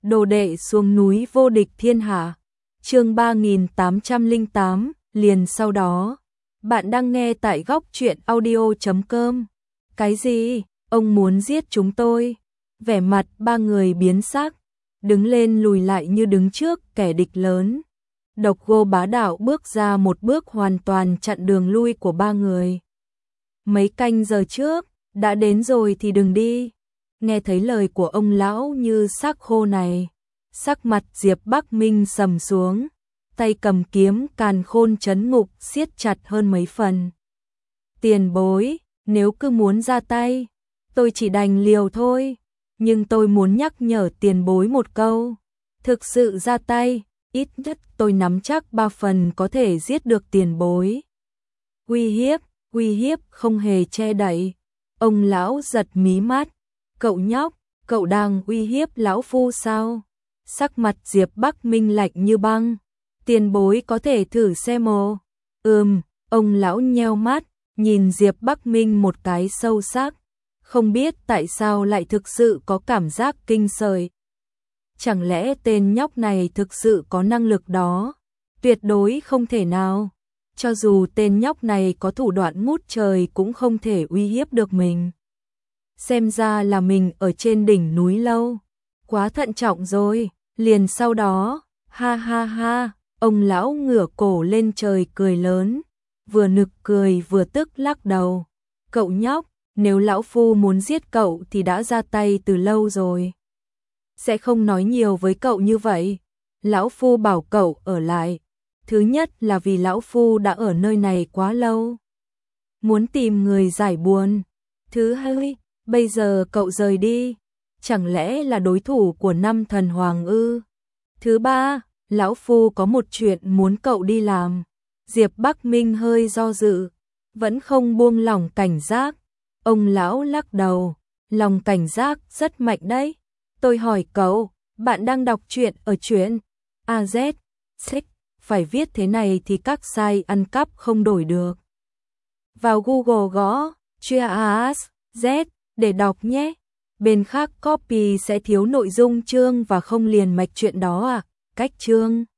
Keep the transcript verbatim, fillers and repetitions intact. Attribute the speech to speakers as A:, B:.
A: Đồ đệ xuống núi vô địch thiên hạ. Chương ba nghìn tám trăm lẻ tám, liền sau đó. Bạn đang nghe tại góc truyện audio chấm com. Cái gì? Ông muốn giết chúng tôi? Vẻ mặt ba người biến sắc, đứng lên lùi lại như đứng trước kẻ địch lớn. Độc Cô bá đạo bước ra một bước hoàn toàn chặn đường lui của ba người. Mấy canh giờ trước, đã đến rồi thì đừng đi. Nghe thấy lời của ông lão như xác khô này, sắc mặt Diệp Bắc Minh sầm xuống, tay cầm kiếm càn khôn trấn ngục siết chặt hơn mấy phần. Tiền bối, nếu cứ muốn ra tay, tôi chỉ đành liều thôi, nhưng tôi muốn nhắc nhở tiền bối một câu, thực sự ra tay, ít nhất tôi nắm chắc ba phần có thể giết được tiền bối. Uy hiếp, uy hiếp không hề che đậy. Ông lão giật mí mắt, cậu nhóc, cậu đang uy hiếp lão phu sao? Sắc mặt Diệp Bắc Minh lạnh như băng. Tiền bối có thể thử xem mồ. Ừm, ông lão nheo mắt, nhìn Diệp Bắc Minh một cái sâu sắc. Không biết tại sao lại thực sự có cảm giác kinh sởi. Chẳng lẽ tên nhóc này thực sự có năng lực đó? Tuyệt đối không thể nào. Cho dù tên nhóc này có thủ đoạn ngút trời cũng không thể uy hiếp được mình. Xem ra là mình ở trên đỉnh núi lâu. Quá thận trọng rồi. Liền sau đó, ha ha ha, ông lão ngửa cổ lên trời cười lớn. Vừa nực cười vừa tức lắc đầu. Cậu nhóc, nếu lão phu muốn giết cậu thì đã ra tay từ lâu rồi. Sẽ không nói nhiều với cậu như vậy. Lão phu bảo cậu ở lại. Thứ nhất là vì lão phu đã ở nơi này quá lâu, muốn tìm người giải buồn. Thứ hai, bây giờ cậu rời đi, chẳng lẽ là đối thủ của năm thần hoàng ư? Thứ ba, lão phu có một chuyện muốn cậu đi làm. Diệp Bắc Minh hơi do dự, vẫn không buông lỏng cảnh giác. Ông lão lắc đầu, lòng cảnh giác rất mạnh đấy. Tôi hỏi cậu, bạn đang đọc truyện ở truyện a zét xích, phải viết thế này thì các site ăn cắp không đổi được. Vào Google gõ truyện a zét để đọc nhé. Bên khác copy sẽ thiếu nội dung chương và không liền mạch chuyện đó à. Cách chương